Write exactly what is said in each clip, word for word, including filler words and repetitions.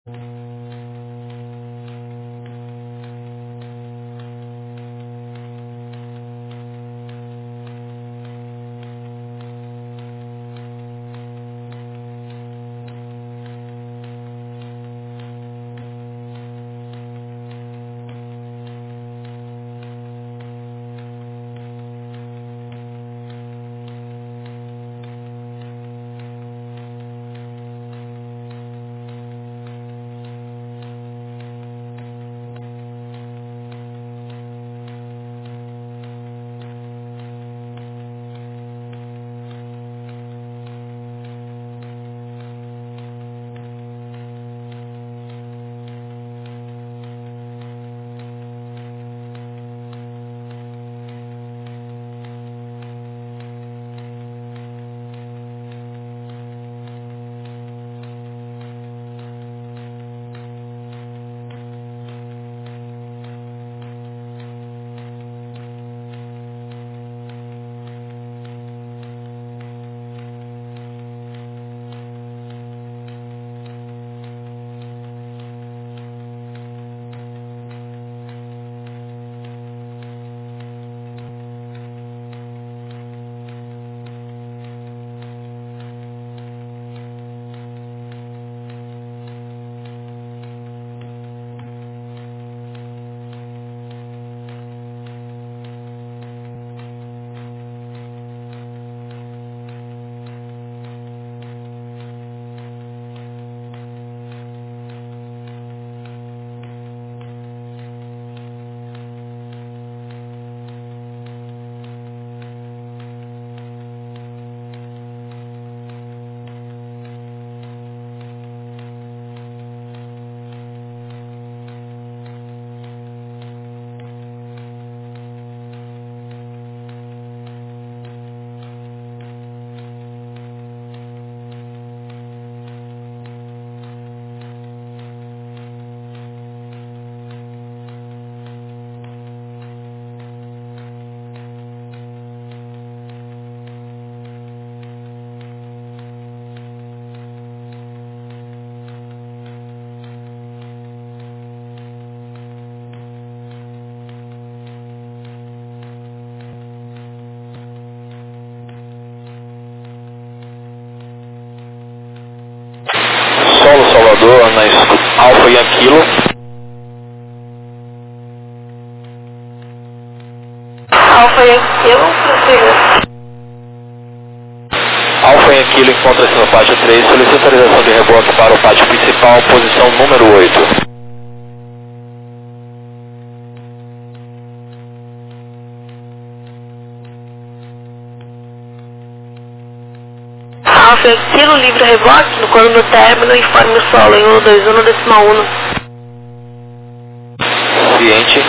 Solo Salvador, na escuta Alfa Yankilo. Alfa Yankilo, prossiga. Alfa Yankilo encontra-se no pátio três, solicita realização de reboque para o pátio principal, posição número oito. Alfa Yankilo, livre reboque, no quando no término, informe o solo em um dois um decimal um. Ciente.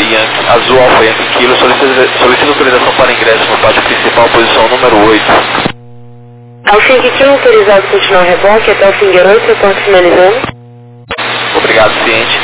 Yankee, Azul Alfa Yankee Kilo, solicita, solicita autorização para ingresso no pátio principal, posição número oito. Alfa Yankee Kilo autorizado a continuar o reboque até o Finger oito, reporte finalizando. Obrigado, ciente.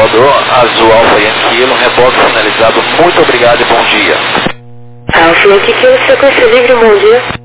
Salvador, Azul Alfa Yankee, um reboque finalizado. Muito obrigado e bom dia. Alfa Yankee, sequência livre, bom dia.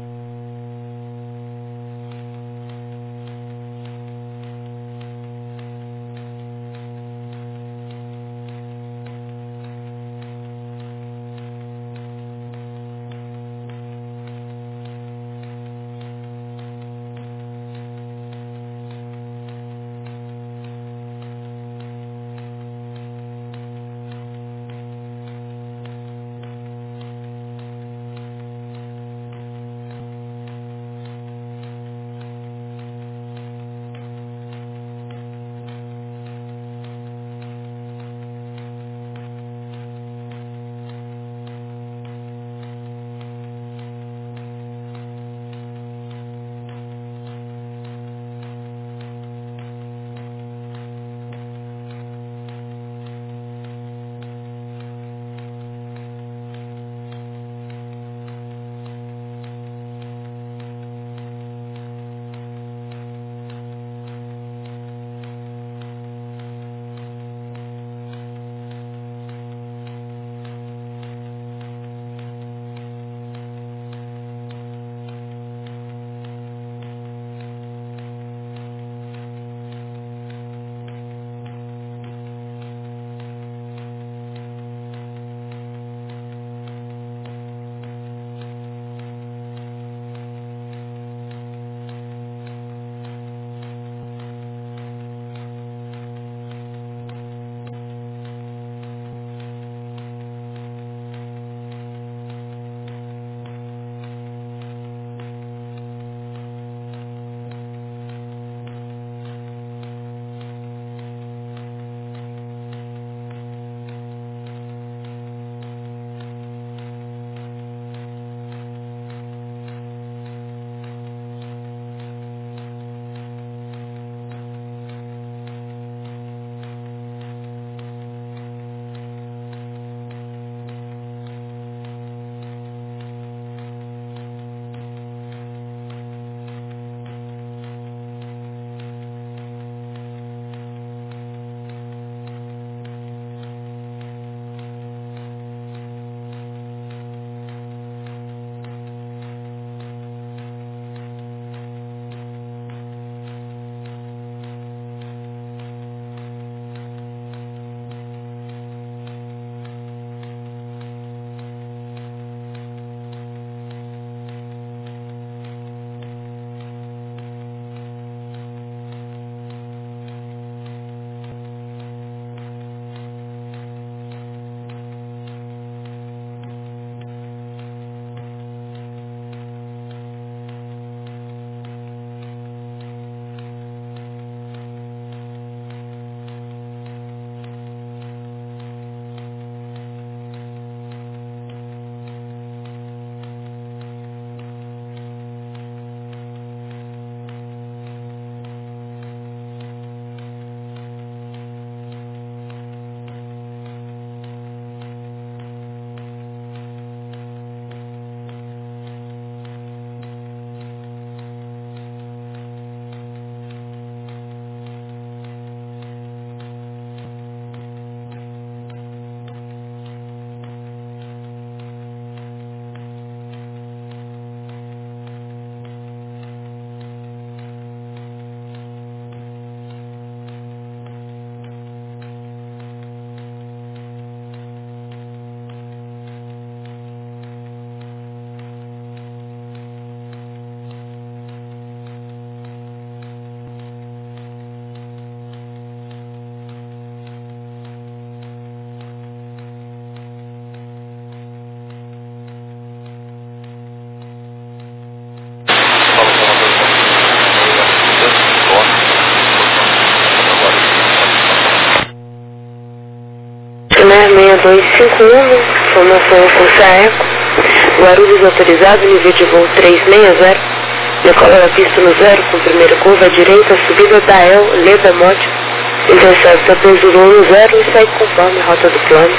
seis dois cinco um, formação Força Eco, Guarulhos autorizado, nível de voo trezentos e sessenta, decola na pista no zero, com primeira curva à direita, subida da El, Leda Mote, intercepta Peso um zero e segue conforme rota do plano.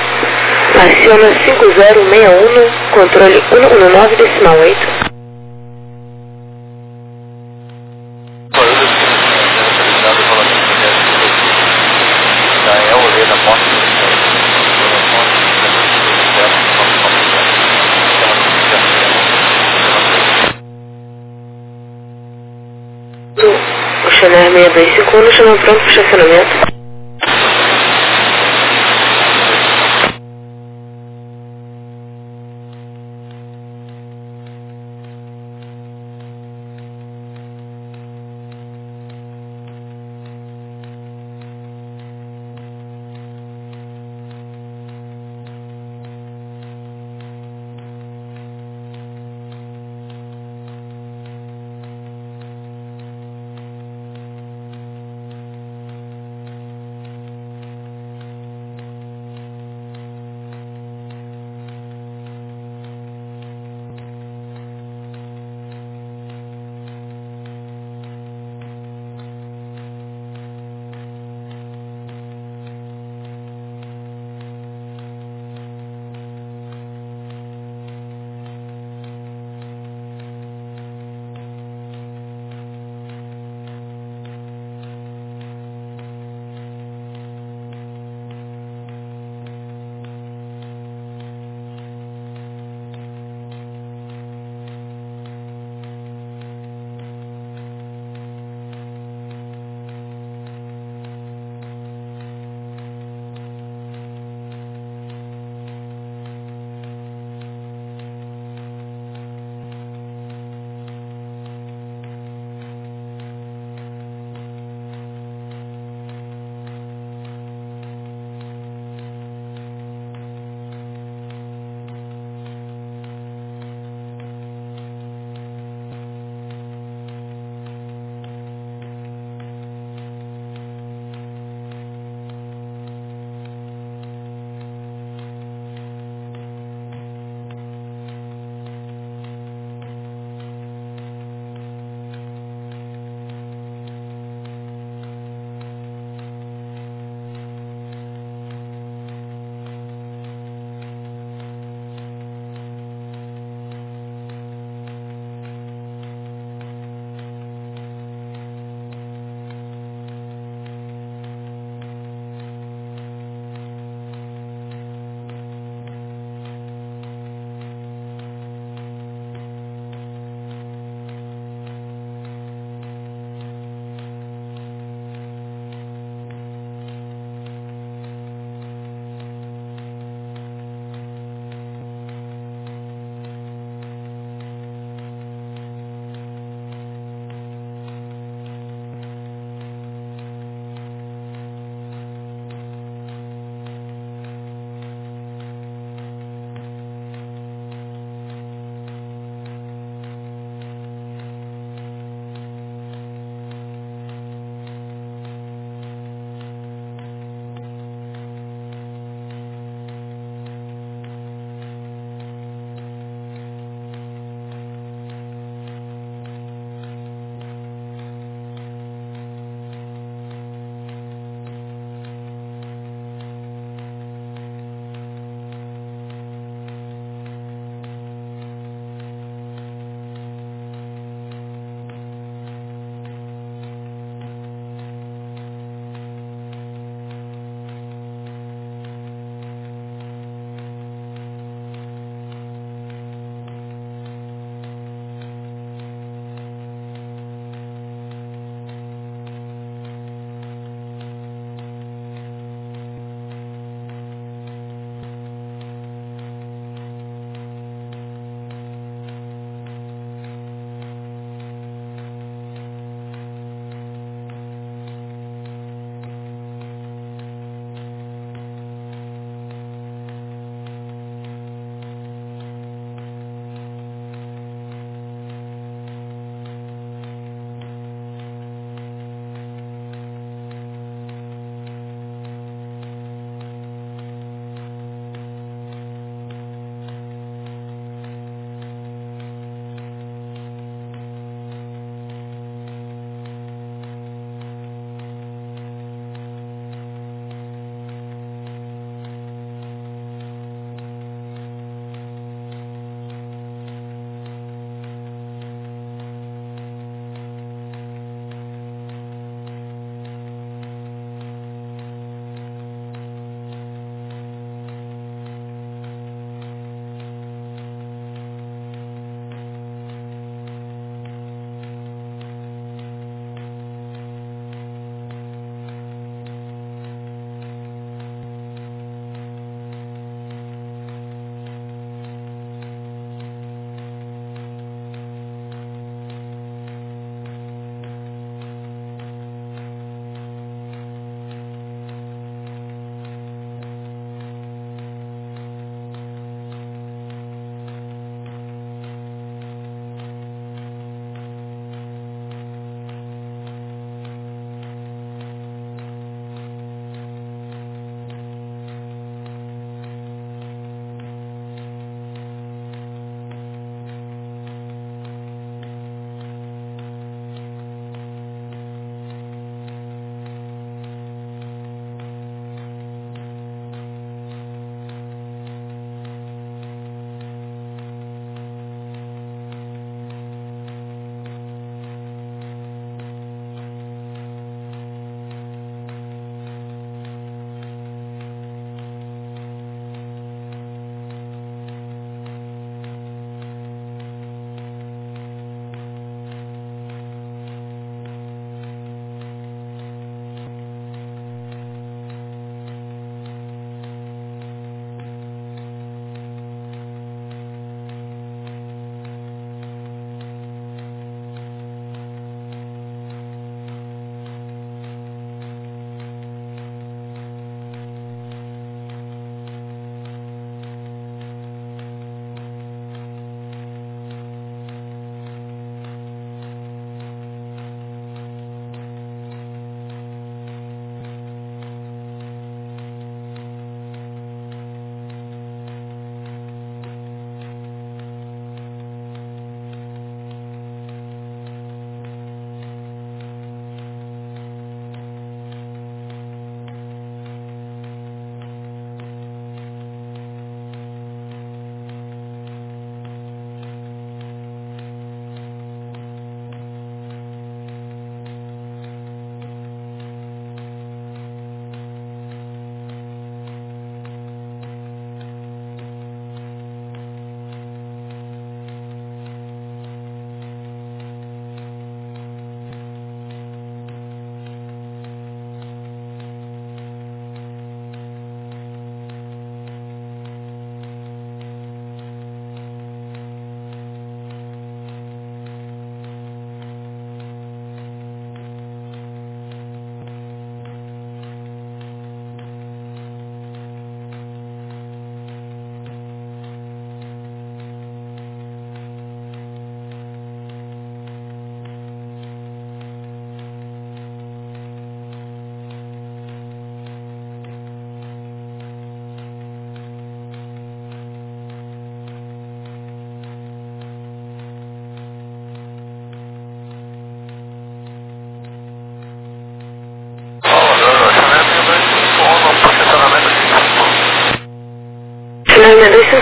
Aciona cinco zero seis um, controle cento e dezenove decimal oito. Da El dois cinco um, chamou pronto para estacionamento.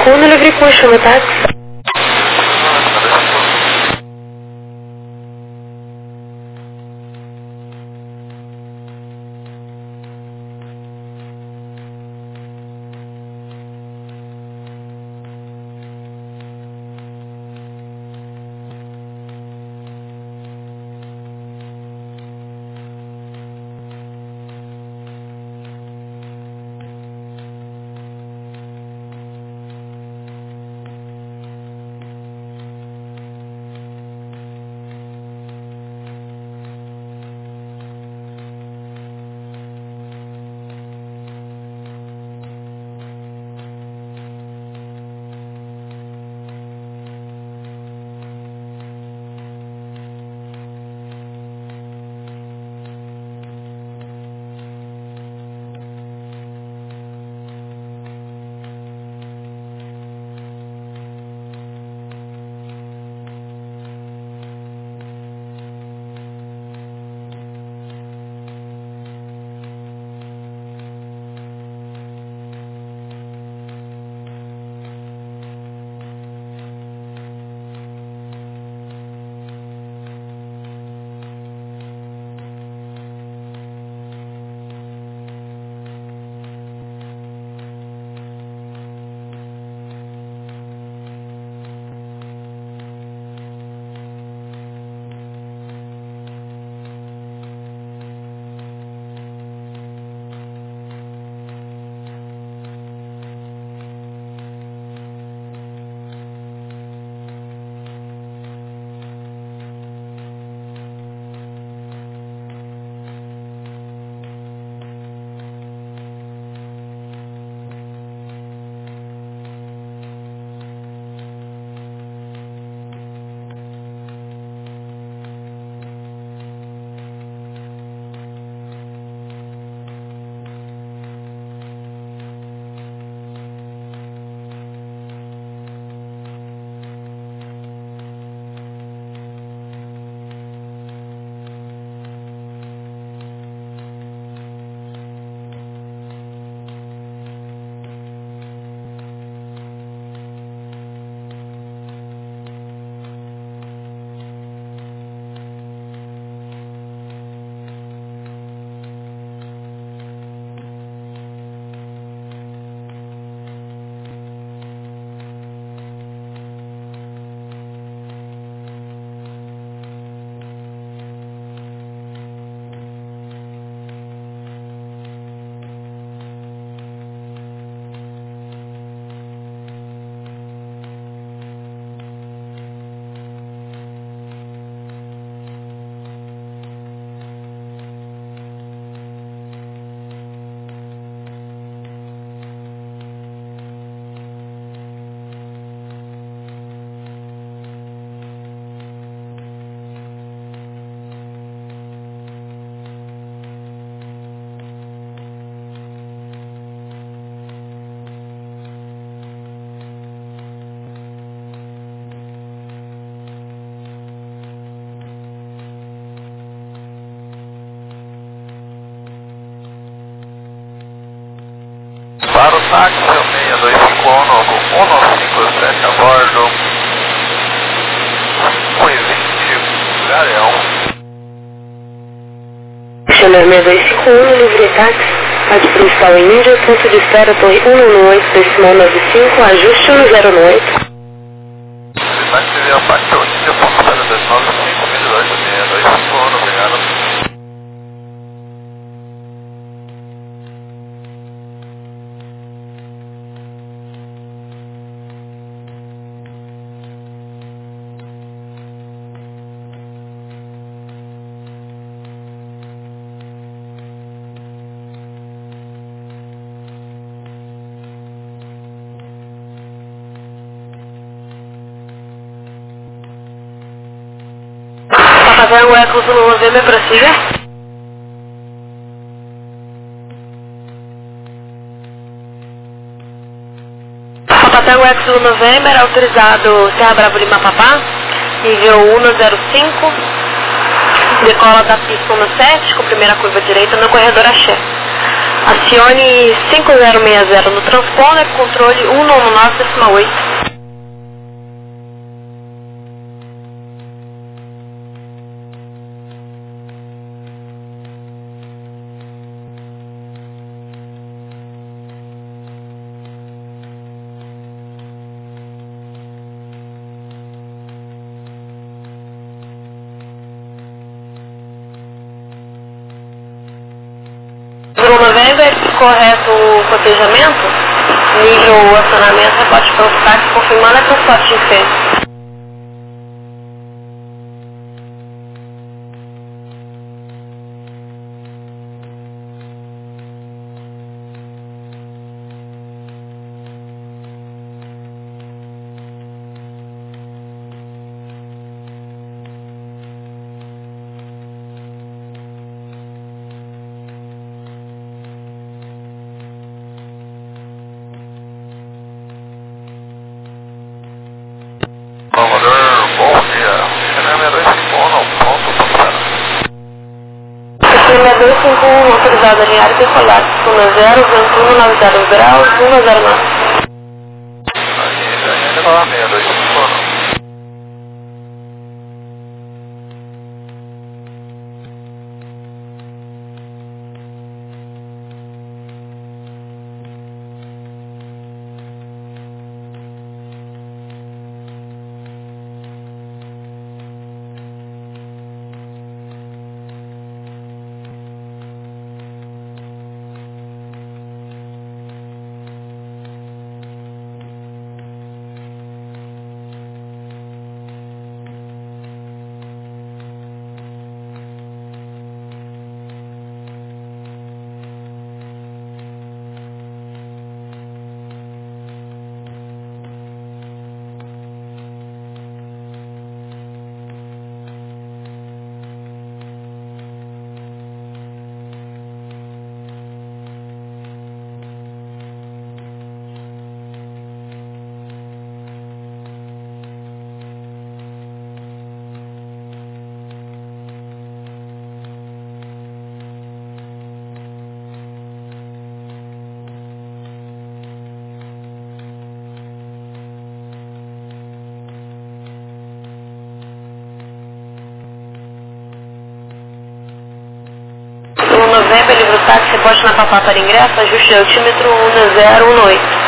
um, livre com chama táxi. Para o táxi seis dois cinco um, novo um nove cinco sete a bordo, cinco e vinte, Gareão. Channel seis dois cinco um, livre táxi, administração em Índia, ponto de espera, torre um nove oito, decimal nove cinco, ajuste um zero oito. Vai ser a parte da Índia, ponto de espera dois nove cinco, seis dois cinco um, obrigado. Tango Eco Zulu November, prossiga. Tango Eco Zulu November, autorizado Serra Bravo Lima Papá, nível um zero cinco, decola da pista um sete, com primeira curva direita no corredor Axé. Acione cinco zero seis zero no transponder, controle um nove nove oito. Bruno November, correto o cotejamento, nível acionamento, reporte para os táxis, confirmando a transporte de feito. Salvador, bom dia. Cinema dois cinco um, ponto Pampara. Cinema dois cinco um, autorizado a alinhar e decolar. um zero, vento um, nove zero graus, um zero nove. Aí, já ainda lá, seis dois cinco um. Novembro, livro táxi, reporte na Papá para ingresso, ajuste altímetro um zero um oito.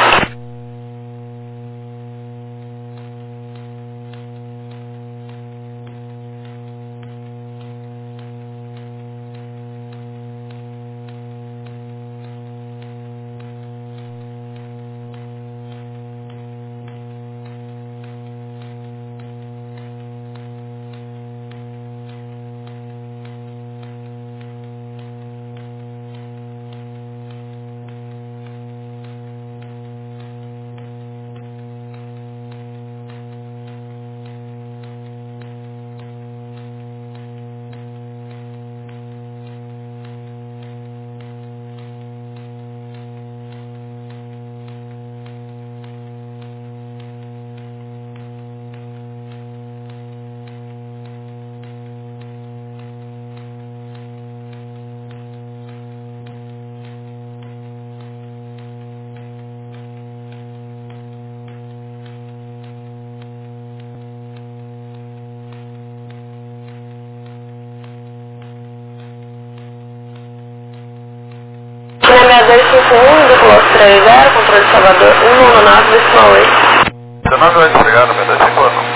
Cinema dois cinco um, Decolos três zero, controle de Salvador um nove nove oito. dezenove oito, obrigado, seis dois cinco um.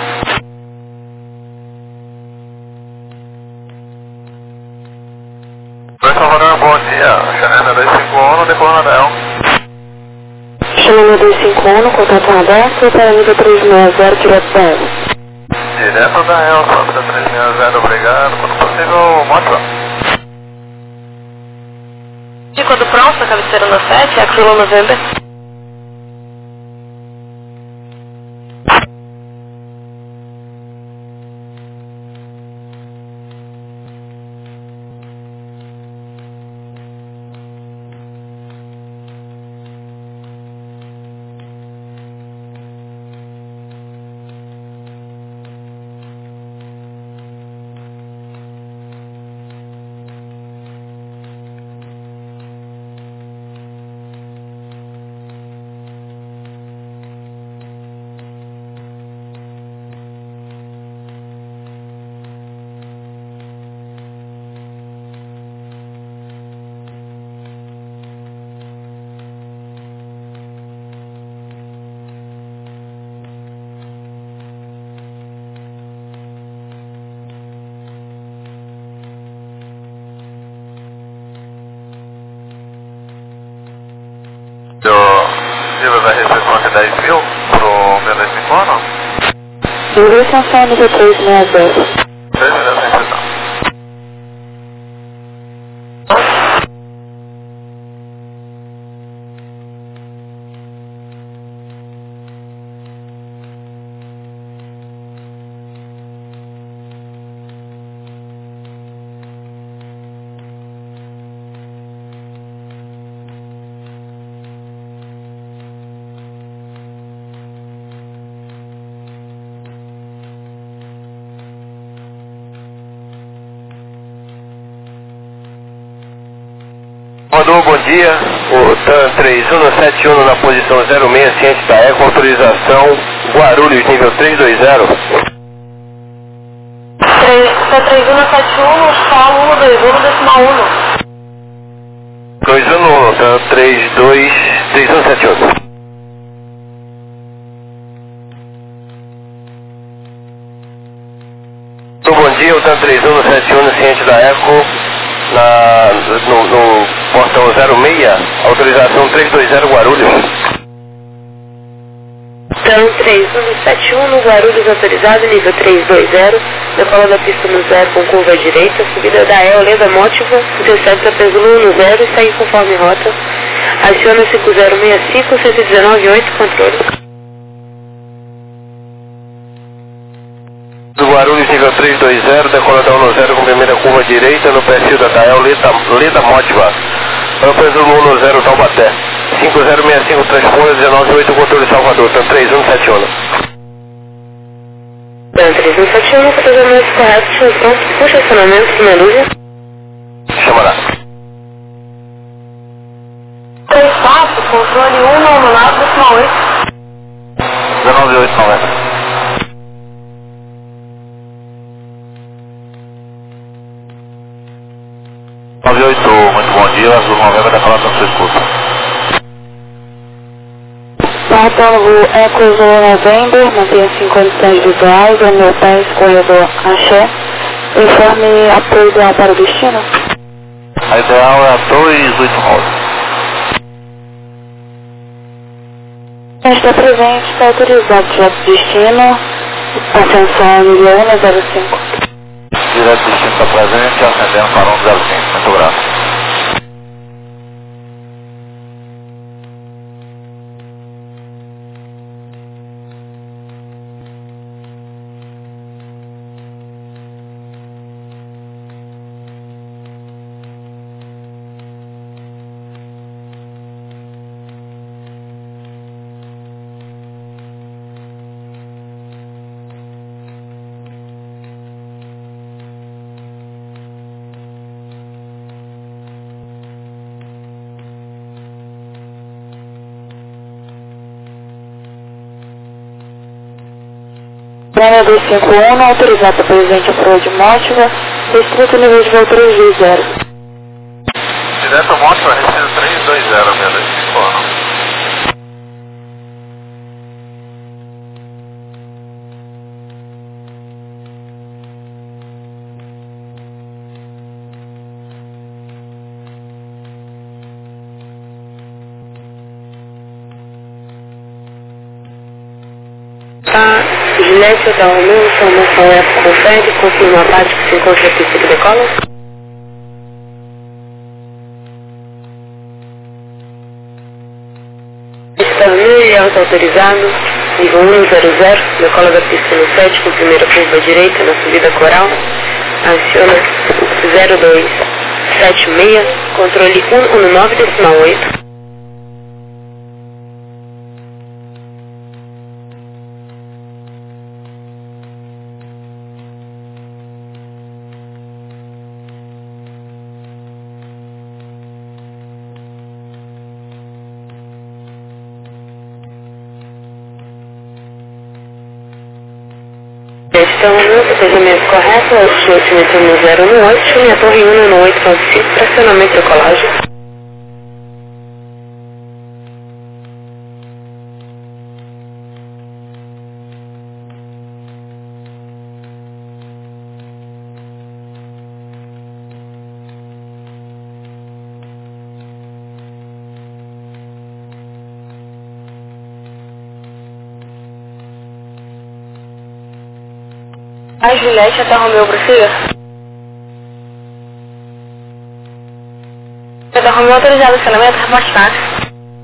Oi, Salvador, bom dia. Cinema dois cinco um, decolando da El. Cinema dois cinco um, contato aberto, para nível trezentos e sessenta, direto da El. Direto da El, Santa trezentos e sessenta, obrigado. Quando possível, mostra. Quando pronto, cabeceira no sete, Axilo November. O nível da recepção de dez mil pro meu dez cinco um, não? Ingressão só nível três seis zero. três minutos em sessão. Mandou bom dia, o TAN três um sete um na posição zero seis, ciente da Eco, autorização Guarulhos, nível três dois zero. TAN três um sete um, solo um dois um, decimal um. dois um um, TAN três dois, três um sete um. Então, bom dia, o TAN três um sete um, ciente da Eco, na, no, no portão zero seis, autorização três dois zero Guarulhos. TAN três um sete um no Guarulhos, autorizado, nível três dois zero, decola da pista no zero com curva à direita, subida da E O, Leda Mótiva, intercepta Pesulo no zero e segue conforme rota. Aciona cinco zero seis cinco, cento e dezenove oito, controle. Do Guarulhos, nível três dois zero, decoladão no zero com primeira curva à direita, no perfil da Dael, Leda, Leda Mótiva. Pesulo no zero, Taubaté. cinco zero seis cinco, transponder dezenove oito, controle Salvador, TAN três um sete um. TAN três um sete um, cruzamento correto, estação, puxa acionamento, Melusa. Chamará. três quatro, controle um, nono lado, decimal oito. dezenove oito noventa. nove oito, muito bom dia, Azul Novembro da Calata do seu escudo. Martelo Eco Zulu November, mantenha-se em condições visuais, é meu pé escorredor Axé. Informe apoio ideal para o destino. A ideal é a dois oito nove. Está presente, está autorizado direto destino, atenção nível um zero cinco. Direto destino está presente, acendendo para um zero cinco, muito grato. Brana dois cinco um, autorizado presente a prova de Mótiva, restrito nível de voo três dois zero. Direto Mótiva, receita três dois zero, meu dez cinco um. Gilete da Romeu, informação F confere, confirma a parte que se encontra a pista que decola. Pista Romeu e alto autorizado, nível um zero zero, decola da pista no sete com primeira curva à direita na subida coral. Aciona zero dois sete seis, controle um um nove decimal oito. Então, o procedimento correto é o descimento no zero um oito, minha torre um no oito ponto cinco, fracionamento de colagem. A Juliette até Romeu, prossiga. Até Romeu autorizado, acionamento, reporte táxi.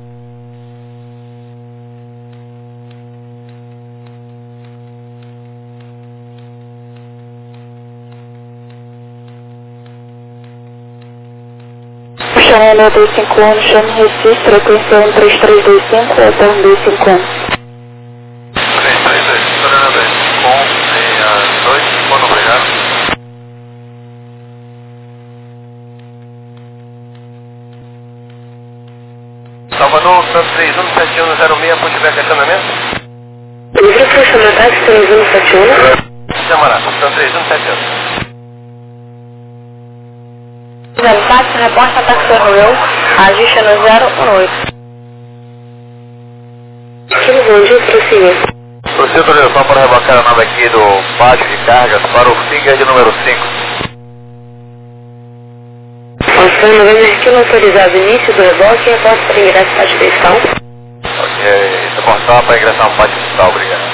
Chanel dois cinco um, chame Recife, frequência um três três dois cinco, até um dois cinco um. três três dois cinco, Chanel dois cinco um, dois cinco um, obrigado. Salvador, Santos três um sete um zero seis, pushback acionamento. Livre funcionamento táxi três um sete um. Chamará, Santos três um sete um. zero táxi, reporte a táxi Romeu, ajuste no zero um oito. Kilo, bom dia, prossiga. Prossiga autorização para rebacar a nave aqui do pátio de cargas para o Finger de número cinco. Ação Novembro, Kilo autorizado, início do reboque, reporte para ingresso pátio fiscal. Ok, reportar para ingressar no pátio fiscal, obrigado.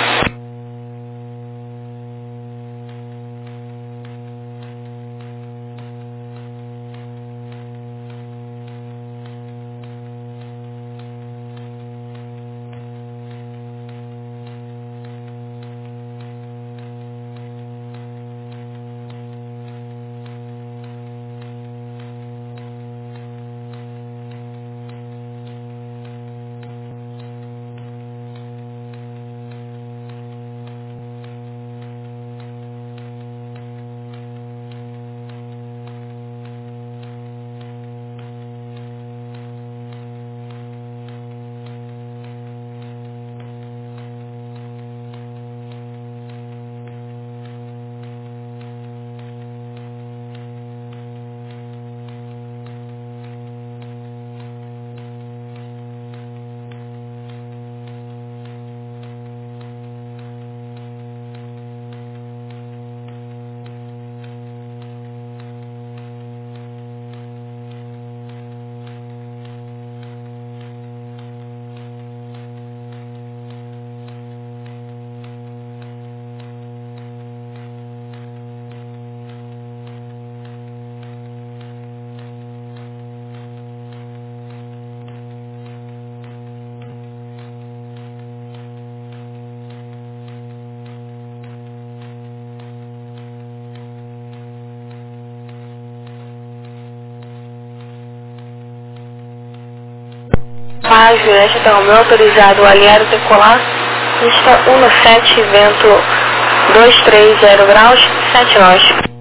A Juliette até Romeu, autorizado, alinhar e decolar, pista um no sete, vento dois três zero graus, sete nós.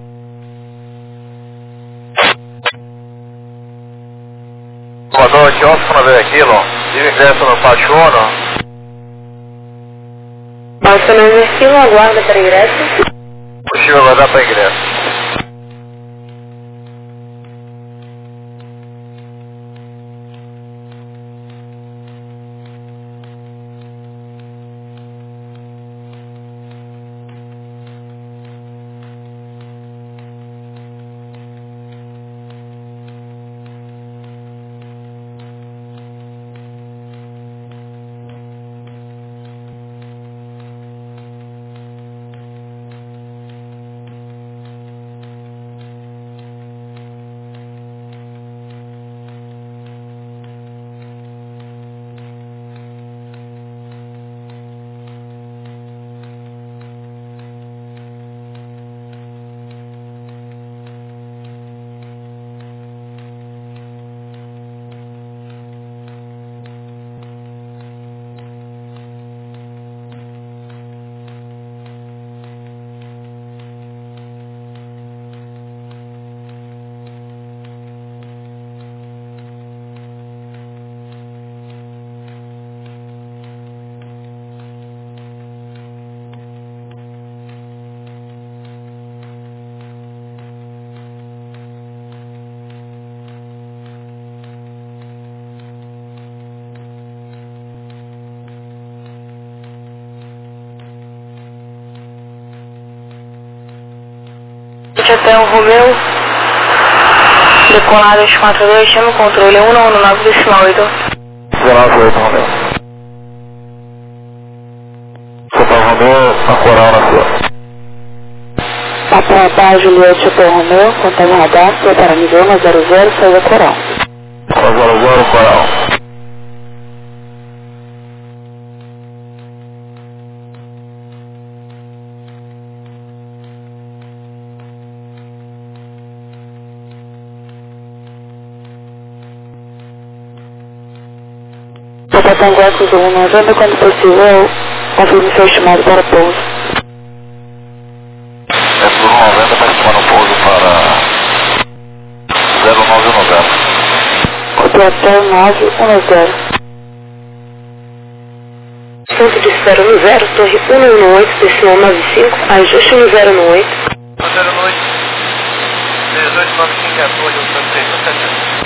Salvador, que osso para ver aquilo? Tive ingresso no pátio um, não? Ação Novembro, Kilo, aguarda para ingresso. Possível aguardar para ingresso. Até o Romeu, decolar dois quatro dois, chama o controle um nove nove decimal oito. um nove oito, Romeu. Sopra Romeu, na coral na sua. Papa Bar Juliette Hotel Romeo, contagem radar, prepara nível um zero zero, saída coral. zero zero, coral. Papa Tango Eco um noventa, quando possível, confirme seu estimado para pouso. É por noventa, está estimando um pouso para zero nove um zero. Hotel nove um zero. Ponto de espera no zero, torre cento e dezenove, decimal nove cinco, ajuste no zero no oito. zero no oito, dezoito nove cinco, quatorze, oitenta e seis, setenta.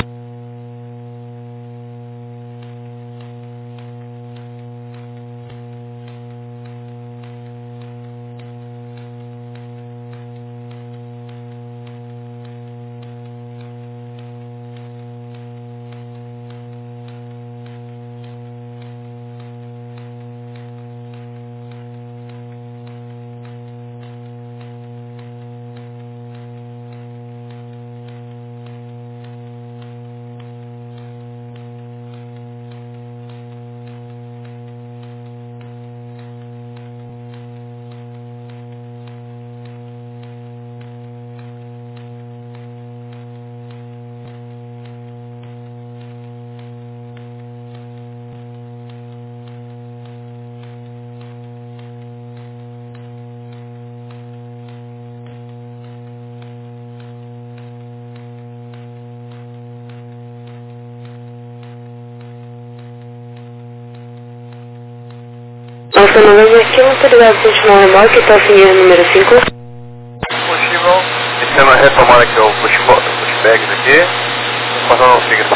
Nossa, não vem aqui uma autoridade sentinela remorque, está fingindo número cinco. Possível. Iniciando a retomada aqui o pushbags aqui. Passando um figure.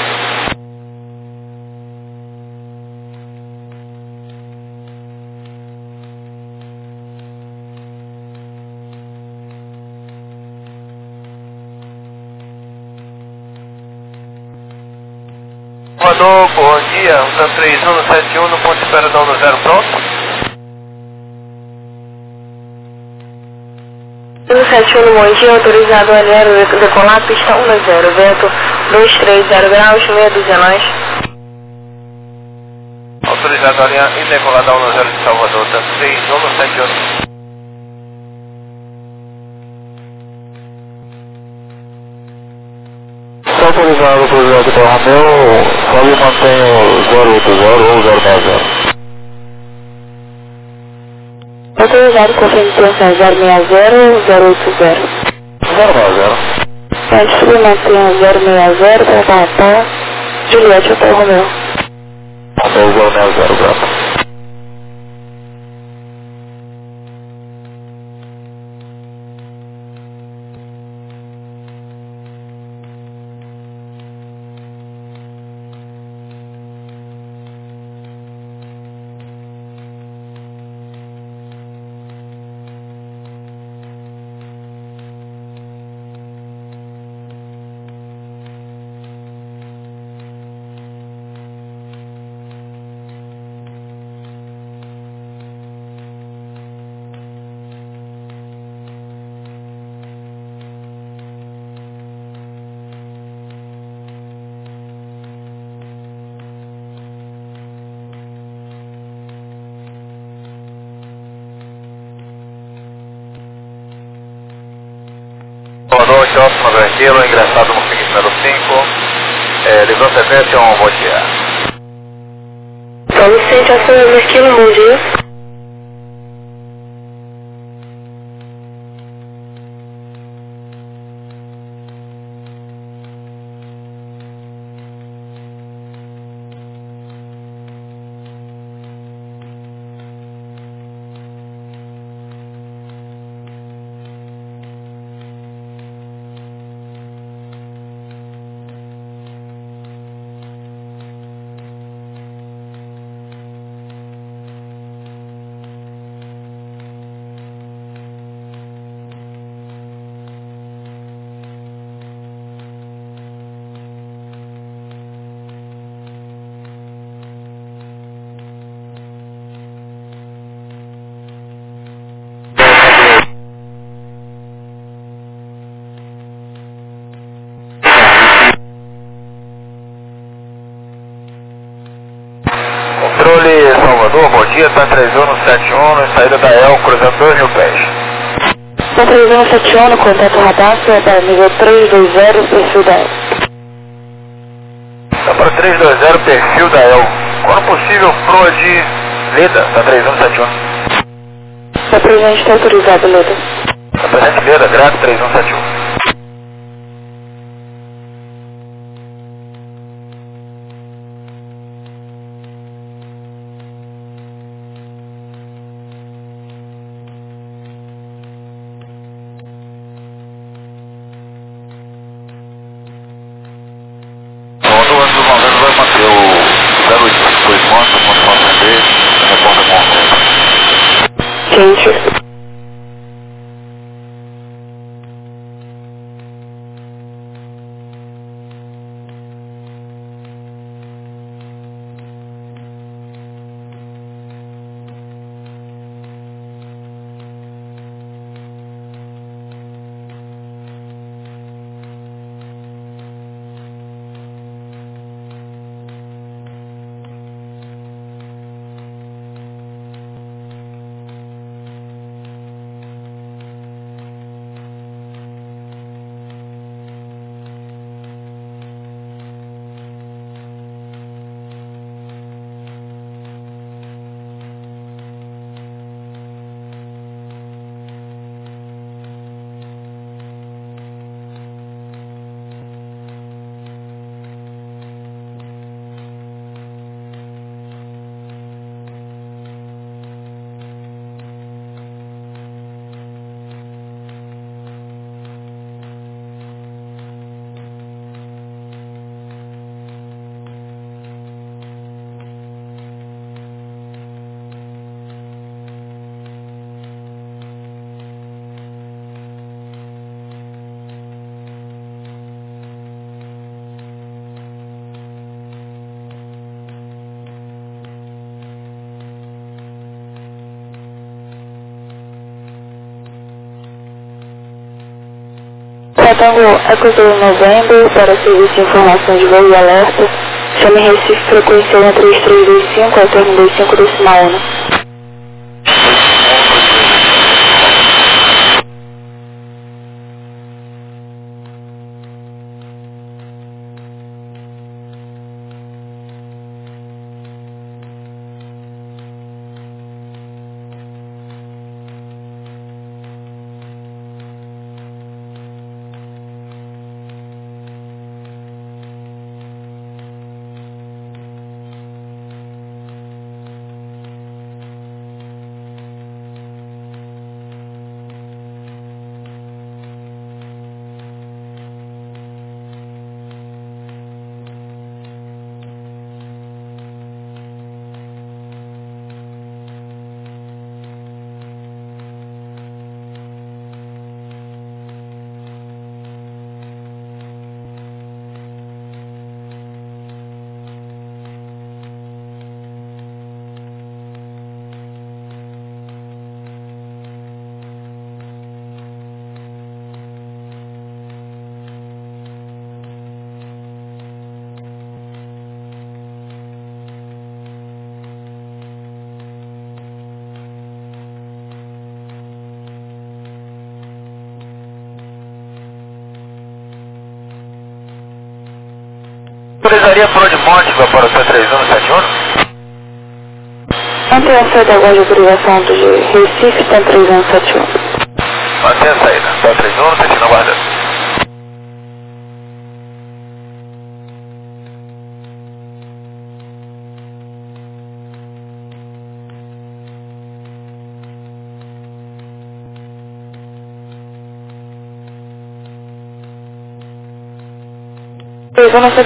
Voador, bom dia, um três um sete um no ponto de espera da um zero, pronto? um sete um, bom dia, autorizado o aero decolar, pista um zero, vento dois três zero graus, meia dúzia nós. Autorizado a linha e decolar da um zero de Salvador, três um sete um. Autorizado, autorizado para o Romeu, só me mantém o zero oito zero ou zero seis zero. Autorizado com intenção zero seis zero ou zero oito zero. zero seis zero. Pode submanter zero seis zero para Papa Juliette Hotel Romeo. Romeu zero seis zero, graças. Boa noite, Osmo Tranquilo, ingressado no fixo número cinco, é, livrou sequência, um bom dia. Só Vicente, Osmo Tranquilo, bom dia. Salvador, bom dia, tá três um sete um, saída da E L, cruzando dois mil pés. Tá três um sete um, contato radar, da nível três dois zero, perfil da E L. Tá para três dois zero, perfil da E L. Quando possível, proa de Leda, tá três um sete um. Tá presente, está autorizado, Leda. Tá presente, Leda, grave três um sete um. Gente. Tango Eco do Novembro para serviço de informação de voo e alerta. Chame Recife, frequência um três três dois cinco, alterno dois cinco decimal um. Autorizaria por de Módiva para o T três um sete um? Mantém a saída agora de autorização do Recife, T três um sete um. Mantém a saída, T três um sete um, aguardando. três um